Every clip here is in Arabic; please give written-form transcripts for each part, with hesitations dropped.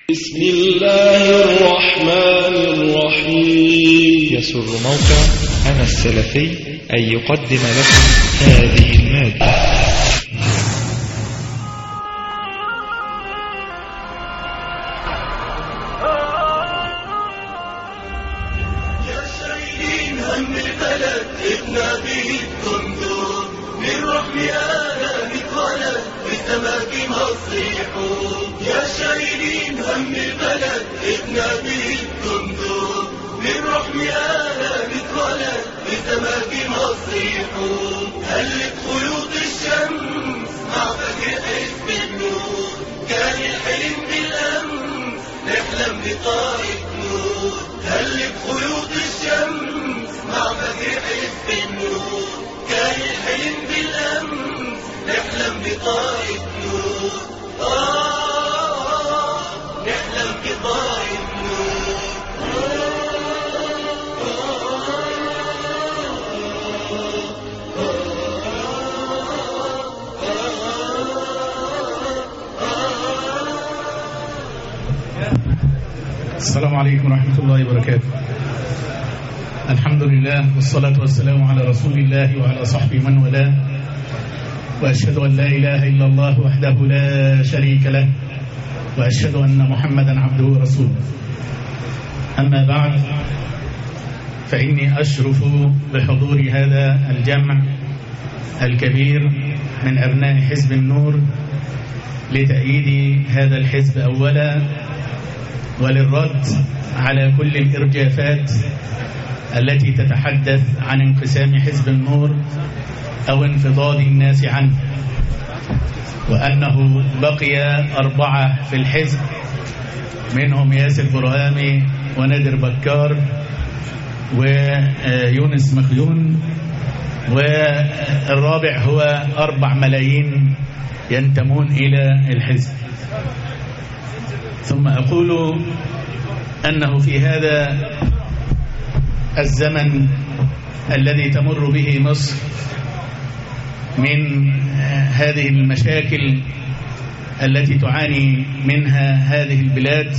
بسم الله الرحمن الرحيم. يسر موقع أنا السلفي أن يقدم لكم هذه المادة. يا شايلين هم البلد ابنا به الدندور من رحم آلام اتولد بسماك مصيحون. يا شايلين هم البلد ابنا به الدندور من رحم آلام اتولد بسماك مصيحون. هلت خيوط الشمس مع فجر حزب النور، كان الحلم بالأمس نحلم بطائف نور. هلت خيوط الشمس مع فجر حزب النور، كان الحلم بالأمس نحلم بطائف نور. نحلم بطائف نور. السلام عليكم ورحمة الله وبركاته. الحمد لله والصلاة والسلام على رسول الله وعلى صحبه من والاه، وأشهد أن لا إله إلا الله وحده لا شريك له، وأشهد أن محمدا عبده ورسوله. أما بعد، فإني أشرف بحضور هذا الجمع الكبير من أبناء حزب النور لتأييد هذا الحزب أولا، وللرد على كل الإرجافات التي تتحدث عن انقسام حزب النور أو انفضاض الناس عنه، وأنه بقي 4 في الحزب، منهم ياسر برهامي ونادر بكار ويونس مخيون، والرابع هو 4 ملايين ينتمون إلى الحزب. ثم أقول أنه في هذا الزمن الذي تمر به مصر من هذه المشاكل التي تعاني منها هذه البلاد،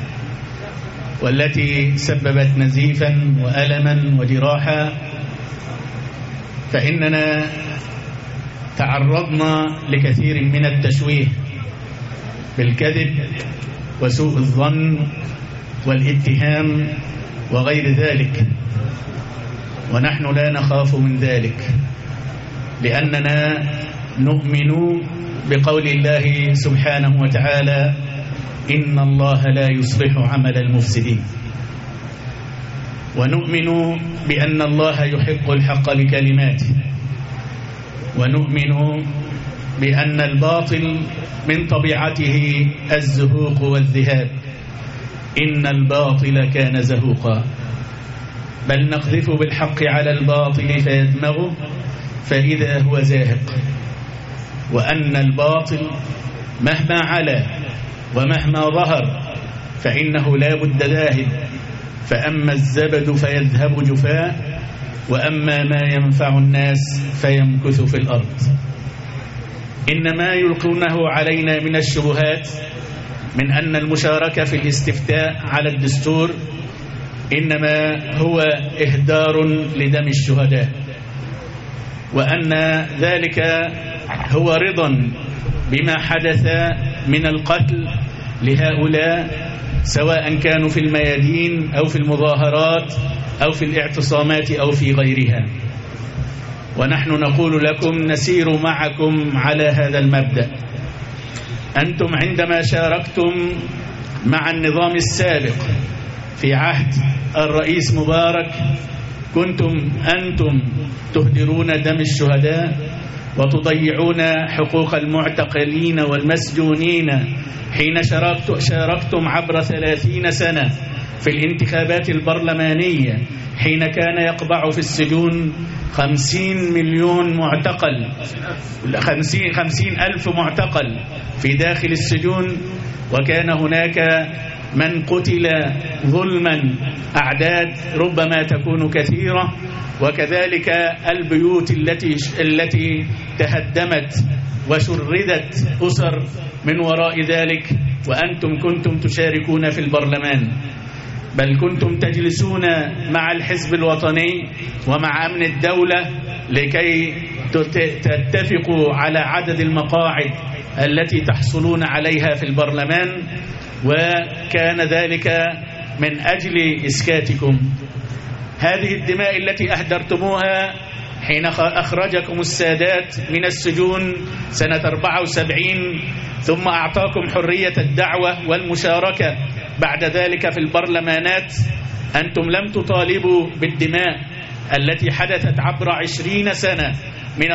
والتي سببت نزيفا وألما وجراحا، فإننا تعرضنا لكثير من التشويه بالكذب وسوء الظن والاتهام وغير ذلك، ونحن لا نخاف من ذلك، لأننا نؤمن بقول الله سبحانه وتعالى: إن الله لا يصلح عمل المفسدين. ونؤمن بأن الله يحق الحق بكلماته، ونؤمن بأن الباطل من طبيعته الزهوق والذهاب، إن الباطل كان زهوقا، بل نقذف بالحق على الباطل فيدمغه فإذا هو زاهق، وأن الباطل مهما علا ومهما ظهر فإنه لا بد ذاهب، فأما الزبد فيذهب جفاء، وأما ما ينفع الناس فيمكث في الأرض. إنما يلقونه علينا من الشبهات من أن المشاركة في الاستفتاء على الدستور إنما هو إهدار لدم الشهداء، وأن ذلك هو رضا بما حدث من القتل لهؤلاء، سواء كانوا في الميادين أو في المظاهرات أو في الاعتصامات أو في غيرها. ونحن نقول لكم نسير معكم على هذا المبدأ. أنتم عندما شاركتم مع النظام السابق في عهد الرئيس مبارك كنتم أنتم تهدرون دم الشهداء وتضيعون حقوق المعتقلين والمسجونين، حين شاركتم عبر 30 سنة في الانتخابات البرلمانية، حين كان يقبع في السجون 50 مليون معتقل، 50 ألف معتقل في داخل السجون، وكان هناك من قتل ظلما أعداد ربما تكون كثيرة، وكذلك البيوت التي تهدمت وشردت أسر من وراء ذلك، وأنتم كنتم تشاركون في البرلمان، بل كنتم تجلسون مع الحزب الوطني ومع أمن الدولة لكي تتفقوا على عدد المقاعد التي تحصلون عليها في البرلمان، وكان ذلك من أجل إسكاتكم. هذه الدماء التي أهدرتموها حين أخرجكم السادات من السجون سنة 74، ثم أعطاكم حرية الدعوة والمشاركة بعد ذلك في البرلمانات، أنتم لم تطالبوا بالدماء التي حدثت عبر 20 سنة من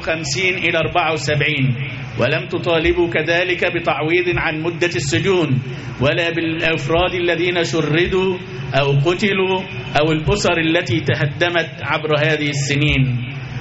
54 إلى 74، ولم تطالبوا كذلك بتعويض عن مدة السجون ولا بالأفراد الذين شردوا أو قتلوا أو الأسر التي تهدمت عبر هذه السنين.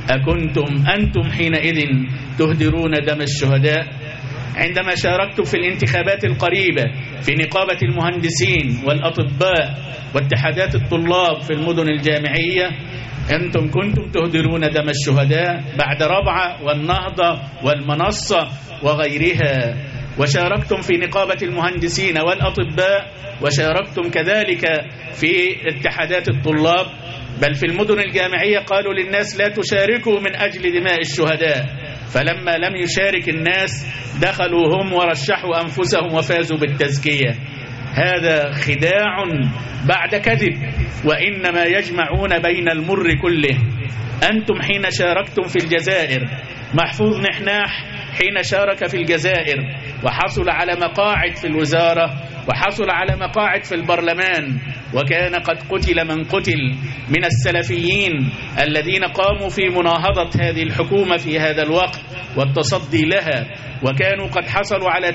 أكنتم أنتم حينئذ تهدرون دم الشهداء؟ عندما شاركتم في الانتخابات القريبة في نقابة المهندسين والأطباء واتحادات الطلاب في المدن الجامعية، أنتم كنتم تهدرون دم الشهداء بعد ربعة والنهضة والمنصة وغيرها. وشاركتم في نقابة المهندسين والأطباء، وشاركتم كذلك في اتحادات الطلاب، بل في المدن الجامعية قالوا للناس لا تشاركوا من أجل دماء الشهداء، فلما لم يشارك الناس دخلوا هم ورشحوا أنفسهم وفازوا بالتزكية. هذا خداع بعد كذب، وإنما يجمعون بين المر كله. أنتم حين شاركتم في الجزائر، محفوظ نحناح حين شارك في الجزائر وحصل على مقاعد في الوزارة وحصل على مقاعد في البرلمان، وكان قد قتل من قتل من السلفيين الذين قاموا في مناهضة هذه الحكومة في هذا الوقت والتصدي لها، وكانوا قد حصلوا على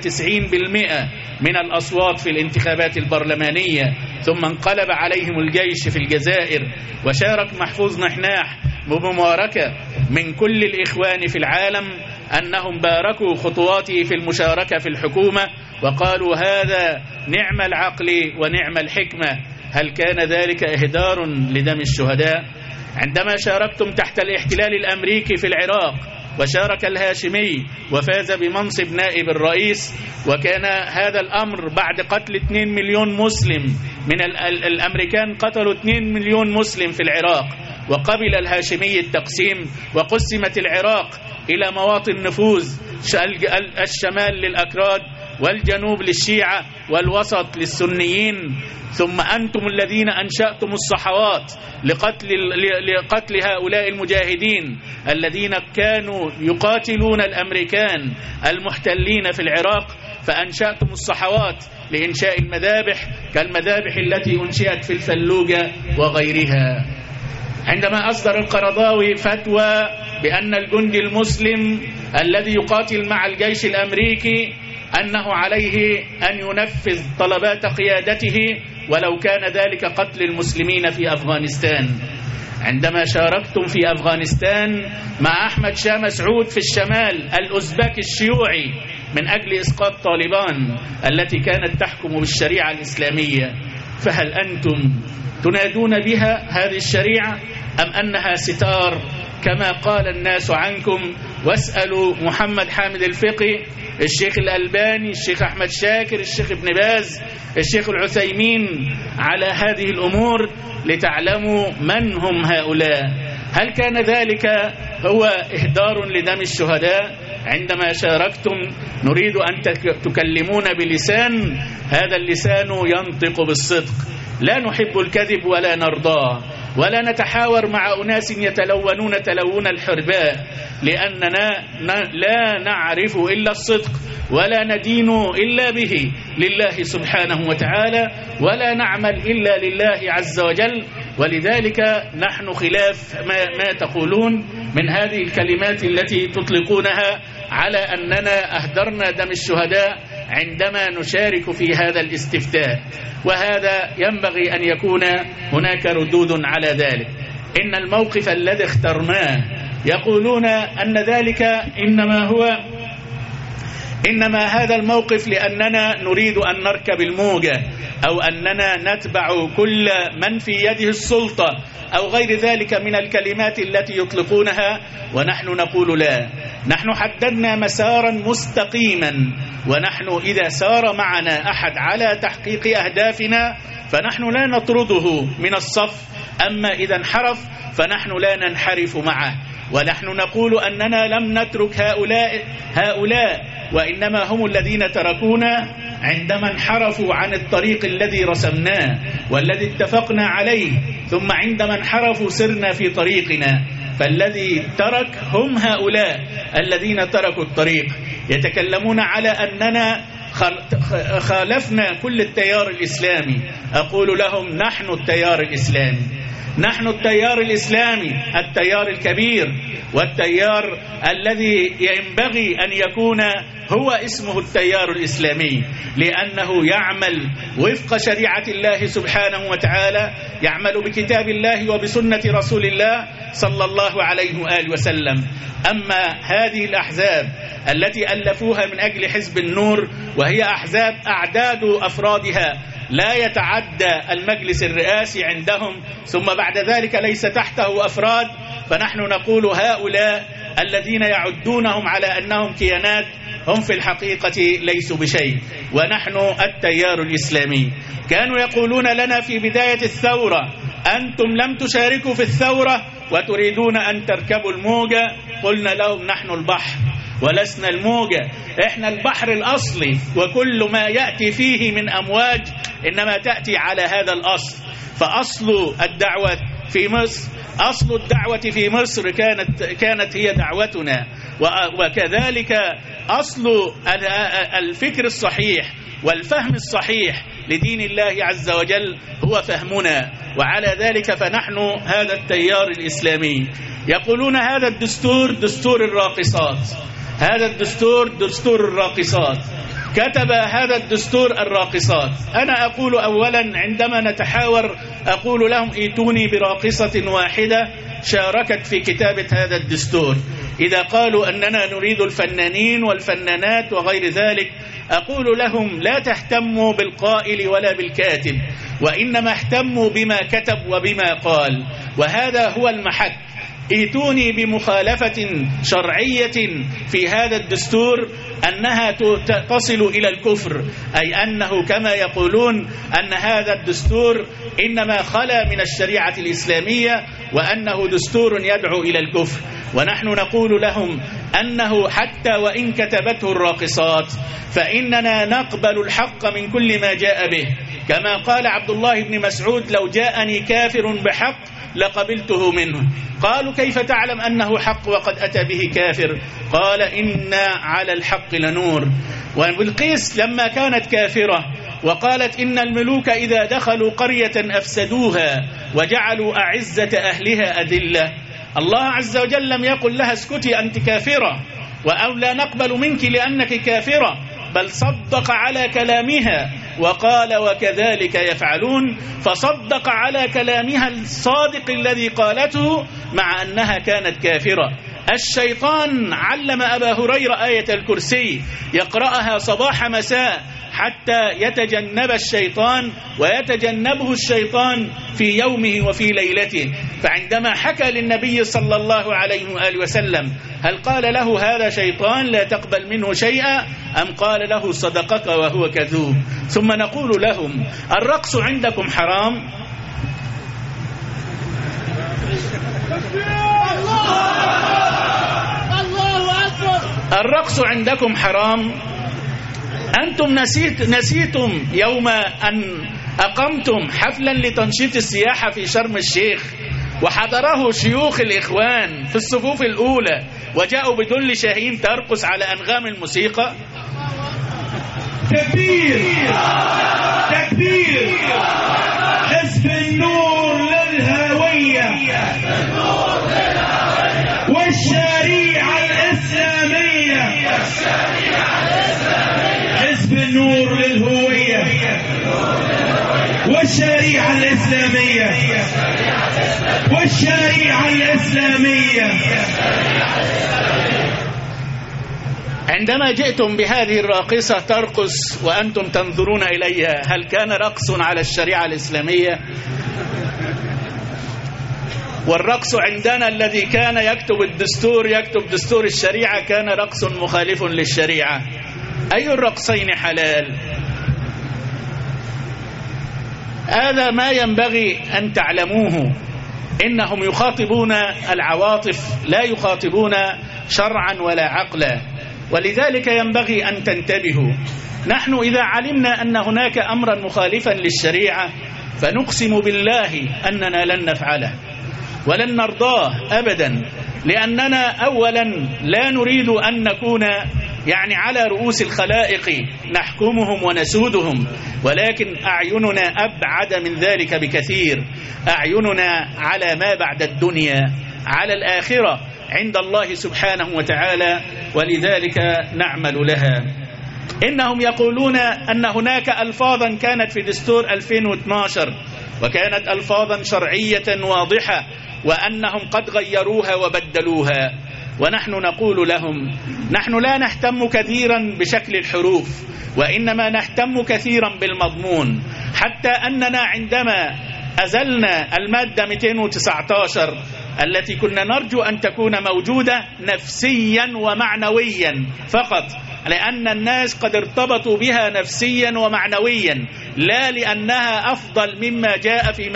90% من الأصوات في الانتخابات البرلمانية، ثم انقلب عليهم الجيش في الجزائر. وشارك محفوظ نحناح بمباركة من كل الإخوان في العالم أنهم باركوا خطواته في المشاركة في الحكومة وقالوا هذا نعم العقل ونعم الحكمة. هل كان ذلك إهدار لدم الشهداء؟ عندما شاركتم تحت الاحتلال الأمريكي في العراق، وشارك الهاشمي وفاز بمنصب نائب الرئيس، وكان هذا الأمر بعد قتل 2 مليون مسلم من الأمريكان، قتلوا 2 مليون مسلم في العراق، وقبل الهاشمي التقسيم وقسمت العراق إلى مواطن نفوذ، الشمال للأكراد والجنوب للشيعة والوسط للسنيين. ثم أنتم الذين أنشأتم الصحوات لقتل هؤلاء المجاهدين الذين كانوا يقاتلون الأمريكان المحتلين في العراق، فأنشأتم الصحوات لإنشاء المذابح كالمذابح التي أنشئت في الفلوجة وغيرها. عندما أصدر القرضاوي فتوى بأن الجندي المسلم الذي يقاتل مع الجيش الأمريكي أنه عليه أن ينفذ طلبات قيادته ولو كان ذلك قتل المسلمين في أفغانستان. عندما شاركتم في أفغانستان مع أحمد شاه مسعود في الشمال الأوزبكي الشيوعي من أجل إسقاط طالبان التي كانت تحكم بالشريعة الإسلامية، فهل أنتم تنادون بها هذه الشريعة أم أنها ستار كما قال الناس عنكم؟ واسألوا محمد حامد الفقي، الشيخ الألباني، الشيخ أحمد شاكر، الشيخ ابن باز، الشيخ العثيمين على هذه الأمور لتعلموا من هم هؤلاء. هل كان ذلك هو إهدار لدم الشهداء؟ عندما شاركتم نريد أن تكلمون بلسان، هذا اللسان ينطق بالصدق، لا نحب الكذب ولا نرضاه، ولا نتحاور مع أناس يتلونون تلون الحرباء، لأننا لا نعرف إلا الصدق ولا ندين إلا به لله سبحانه وتعالى، ولا نعمل إلا لله عز وجل. ولذلك نحن خلاف ما تقولون من هذه الكلمات التي تطلقونها على أننا أهدرنا دم الشهداء عندما نشارك في هذا الاستفتاء، وهذا ينبغي أن يكون هناك ردود على ذلك. إن الموقف الذي اخترناه يقولون أن ذلك إنما هو إنما هذا الموقف لأننا نريد أن نركب الموجة أو أننا نتبع كل من في يده السلطة أو غير ذلك من الكلمات التي يطلقونها، ونحن نقول لا. نحن حددنا مسارا مستقيما، ونحن إذا سار معنا أحد على تحقيق أهدافنا فنحن لا نطرده من الصف، أما إذا انحرف فنحن لا ننحرف معه. ونحن نقول أننا لم نترك هؤلاء وإنما هم الذين تركونا عندما انحرفوا عن الطريق الذي رسمناه والذي اتفقنا عليه، ثم عندما انحرفوا سرنا في طريقنا. فالذي ترك هم هؤلاء الذين تركوا الطريق، يتكلمون على أننا خالفنا كل التيار الإسلامي. أقول لهم نحن التيار الإسلامي، نحن التيار الإسلامي، التيار الكبير والتيار الذي ينبغي أن يكون هو اسمه التيار الإسلامي، لأنه يعمل وفق شريعة الله سبحانه وتعالى، يعمل بكتاب الله وبسنة رسول الله صلى الله عليه وآله وسلم. أما هذه الأحزاب التي ألفوها من أجل حزب النور، وهي أحزاب أعداد أفرادها لا يتعدى المجلس الرئاسي عندهم، ثم بعد ذلك ليس تحته أفراد، فنحن نقول هؤلاء الذين يعدونهم على أنهم كيانات هم في الحقيقة ليسوا بشيء، ونحن التيار الإسلامي. كانوا يقولون لنا في بداية الثورة أنتم لم تشاركوا في الثورة وتريدون أن تركبوا الموجة. قلنا لهم نحن البحر ولسنا الموجة، إحنا البحر الأصلي، وكل ما يأتي فيه من أمواج إنما تأتي على هذا الأصل. فأصل الدعوة في مصر، أصل الدعوة في مصر كانت هي دعوتنا، وكذلك أصل الفكر الصحيح والفهم الصحيح لدين الله عز وجل هو فهمنا. وعلى ذلك فنحن هذا التيار الإسلامي. يقولون هذا الدستور دستور الراقصات، هذا الدستور دستور الراقصات، كتب هذا الدستور الراقصات. أنا أقول أولا عندما نتحاور أقول لهم ائتوني براقصة واحدة شاركت في كتابة هذا الدستور. إذا قالوا أننا نريد الفنانين والفنانات وغير ذلك، أقول لهم لا تهتموا بالقائل ولا بالكاتب، وإنما اهتموا بما كتب وبما قال، وهذا هو المحك. ائتوني بمخالفة شرعية في هذا الدستور أنها تصل إلى الكفر، أي أنه كما يقولون أن هذا الدستور إنما خلا من الشريعة الإسلامية وأنه دستور يدعو إلى الكفر. ونحن نقول لهم أنه حتى وإن كتبته الراقصات فإننا نقبل الحق من كل ما جاء به، كما قال عبد الله بن مسعود لو جاءني كافر بحق لقبلته منه. قالوا كيف تعلم أنه حق وقد أتى به كافر؟ قال إنا على الحق لنور. وبلقيس لما كانت كافرة وقالت إن الملوك إذا دخلوا قرية أفسدوها وجعلوا أعزة أهلها أذلة، الله عز وجل لم يقل لها اسكتي أنت كافرة أو لا نقبل منك لأنك كافرة، بل صدق على كلامها وقال وكذلك يفعلون، فصدق على كلامها الصادق الذي قالته مع أنها كانت كافرة. الشيطان علم أبا هريرة آية الكرسي يقرأها صباح مساء حتى يتجنب الشيطان ويتجنبه الشيطان في يومه وفي ليلته. فعندما حكى للنبي صلى الله عليه وآله وسلم هل قال له هذا شيطان لا تقبل منه شيئا أم قال له صدقك وهو كذوب؟ ثم نقول لهم الرقص عندكم حرام؟ الرقص عندكم حرام؟ أنتم نسيتم يوم أن أقمتم حفلا لتنشيط السياحة في شرم الشيخ وحضره شيوخ الإخوان في الصفوف الأولى وجاءوا بدل شاهين ترقص على أنغام الموسيقى. تكبير تكبير، حزب النور للهوية والشريعة الإسلامية، حزب النور للهوية والشريعة الإسلامية والشريعة الإسلامية. عندما جئتم بهذه الراقصة ترقص وأنتم تنظرون إليها، هل كان رقص على الشريعة الإسلامية؟ والرقص عندنا الذي كان يكتب دستور الشريعة كان رقص مخالف للشريعة. أي الرقصين حلال؟ هذا ما ينبغي أن تعلموه. إنهم يخاطبون العواطف، لا يخاطبون شرعا ولا عقلا، ولذلك ينبغي أن تنتبهوا. نحن إذا علمنا أن هناك أمرا مخالفا للشريعة فنقسم بالله أننا لن نفعله ولن نرضاه أبدا، لأننا أولا لا نريد أن نكون على رؤوس الخلائق نحكمهم ونسودهم، ولكن أعيننا أبعد من ذلك بكثير. أعيننا على ما بعد الدنيا، على الآخرة عند الله سبحانه وتعالى، ولذلك نعمل لها. إنهم يقولون أن هناك ألفاظا كانت في دستور 2012 وكانت ألفاظا شرعية واضحة، وأنهم قد غيروها وبدلوها، ونحن نقول لهم نحن لا نهتم كثيرا بشكل الحروف، وإنما نهتم كثيرا بالمضمون، حتى أننا عندما أزلنا المادة 219 التي كنا نرجو أن تكون موجودة نفسيا ومعنويا فقط، لأن الناس قد ارتبطوا بها نفسيا ومعنويا، لا لأنها أفضل مما جاء في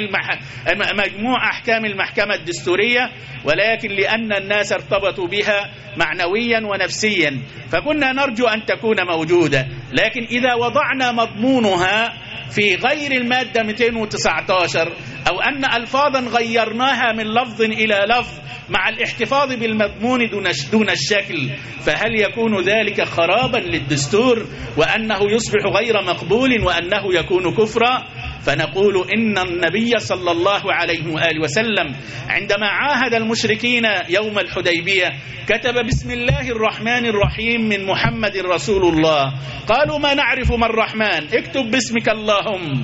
مجموع أحكام المحكمة الدستورية، ولكن لأن الناس ارتبطوا بها معنويا ونفسيا، فكنا نرجو أن تكون موجودة. لكن إذا وضعنا مضمونها في غير المادة 219 أو أن ألفاظا غيرناها من لفظ إلى لفظ مع الاحتفاظ بالمضمون دون الشكل، فهل يكون ذلك خرابا للدستور وأنه يصبح غير مقبول وأنه يكون كفرا؟ فنقول إن النبي صلى الله عليه وآله وسلم عندما عاهد المشركين يوم الحديبية كتب بسم الله الرحمن الرحيم من محمد رسول الله. قالوا ما نعرف ما الرحمن، اكتب باسمك اللهم.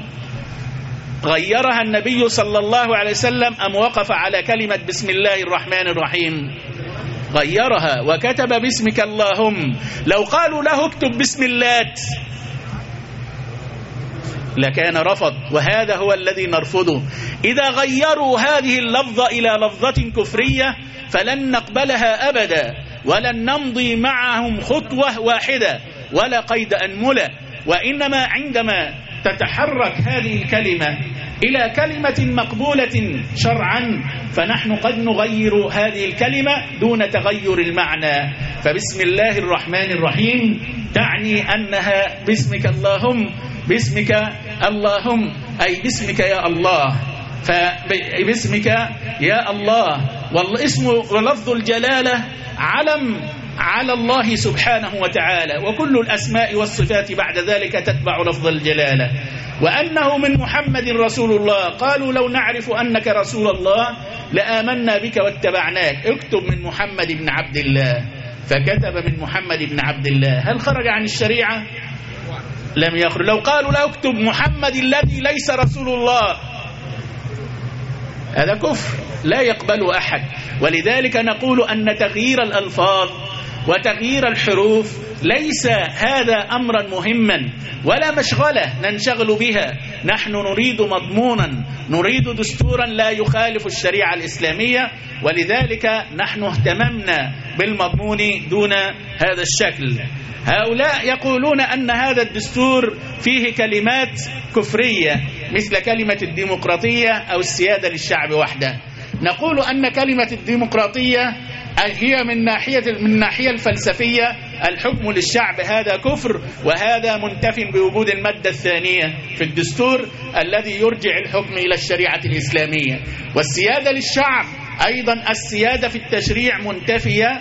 غيرها النبي صلى الله عليه وسلم أم وقف على كلمة بسم الله الرحمن الرحيم؟ غيرها وكتب باسمك اللهم. لو قالوا له اكتب بسم اللات لكان رفض، وهذا هو الذي نرفضه. إذا غيروا هذه اللفظة إلى لفظة كفرية فلن نقبلها أبدا، ولن نمضي معهم خطوة واحدة ولا قيد أنملة، وإنما عندما تتحرك هذه الكلمة إلى كلمة مقبولة شرعا فنحن قد نغير هذه الكلمة دون تغير المعنى. فبسم الله الرحمن الرحيم تعني أنها باسمك اللهم، باسمك اللهم أي باسمك يا الله، فباسمك يا الله. والاسم ولفظ الجلالة علم على الله سبحانه وتعالى، وكل الأسماء والصفات بعد ذلك تتبع لفظ الجلالة. وأنه من محمد رسول الله، قالوا لو نعرف أنك رسول الله لآمنا بك واتبعناك، اكتب من محمد بن عبد الله، فكتب من محمد بن عبد الله. هل خرج عن الشريعة؟ لم يخرج. لو قالوا لا اكتب محمد الذي ليس رسول الله، هذا كفر لا يقبله أحد. ولذلك نقول أن تغيير الألفاظ وتغيير الحروف ليس هذا أمرا مهما ولا مشغلة ننشغل بها. نحن نريد مضمونا، نريد دستورا لا يخالف الشريعة الإسلامية، ولذلك نحن اهتممنا بالمضمون دون هذا الشكل. هؤلاء يقولون أن هذا الدستور فيه كلمات كفرية مثل كلمة الديمقراطية أو السيادة للشعب وحده. نقول أن كلمة الديمقراطية هي من الناحية الفلسفية الحكم للشعب هذا كفر، وهذا منتف بوجود المادة الثانية في الدستور الذي يرجع الحكم إلى الشريعة الإسلامية. والسيادة للشعب أيضا السيادة في التشريع منتفية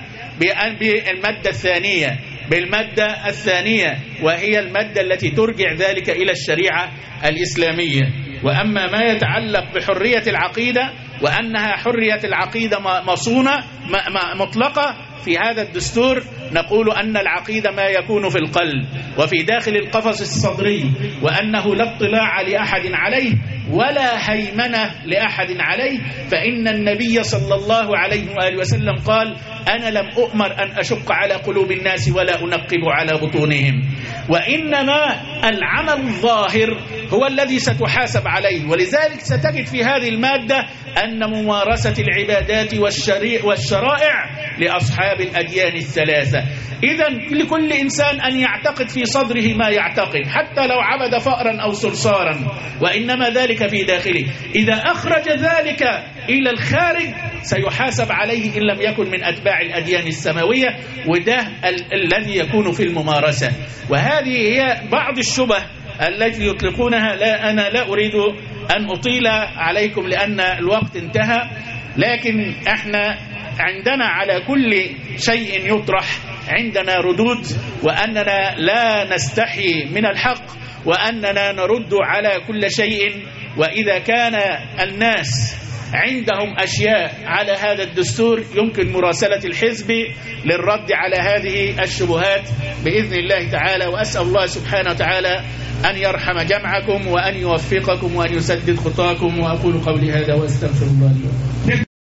بالمادة الثانية وهي المادة التي ترجع ذلك إلى الشريعة الإسلامية. وأما ما يتعلق بحرية العقيدة وأنها حرية العقيدة مصونة مطلقة في هذا الدستور، نقول أن العقيدة ما يكون في القلب وفي داخل القفص الصدري، وأنه لا اطلاع لأحد عليه ولا هيمنة لأحد عليه، فإن النبي صلى الله عليه وآله وسلم قال: أنا لم أؤمر أن أشق على قلوب الناس ولا أنقب على بطونهم، وإنما العمل الظاهر هو الذي ستحاسب عليه. ولذلك ستجد في هذه المادة أن ممارسة العبادات والشرائع لأصحاب الأديان الثلاثة. إذن لكل إنسان أن يعتقد في صدره ما يعتقد، حتى لو عبد فأرا أو صرصارا، وإنما ذلك في داخله. إذا أخرج ذلك إلى الخارج سيحاسب عليه إن لم يكن من أتباع الأديان السماوية، وده الذي يكون في الممارسة. وهذه هي بعض الشبه التي يطلقونها. أنا لا أريد أن أطيل عليكم لأن الوقت انتهى، لكن احنا عندنا على كل شيء يطرح عندنا ردود، وأننا لا نستحي من الحق، وأننا نرد على كل شيء. وإذا كان الناس عندهم أشياء على هذا الدستور يمكن مراسلة الحزب للرد على هذه الشبهات بإذن الله تعالى. وأسأل الله سبحانه وتعالى أن يرحم جمعكم وأن يوفقكم وأن يسدد خطاكم. وأقول قولي هذا وأستغفر الله لي.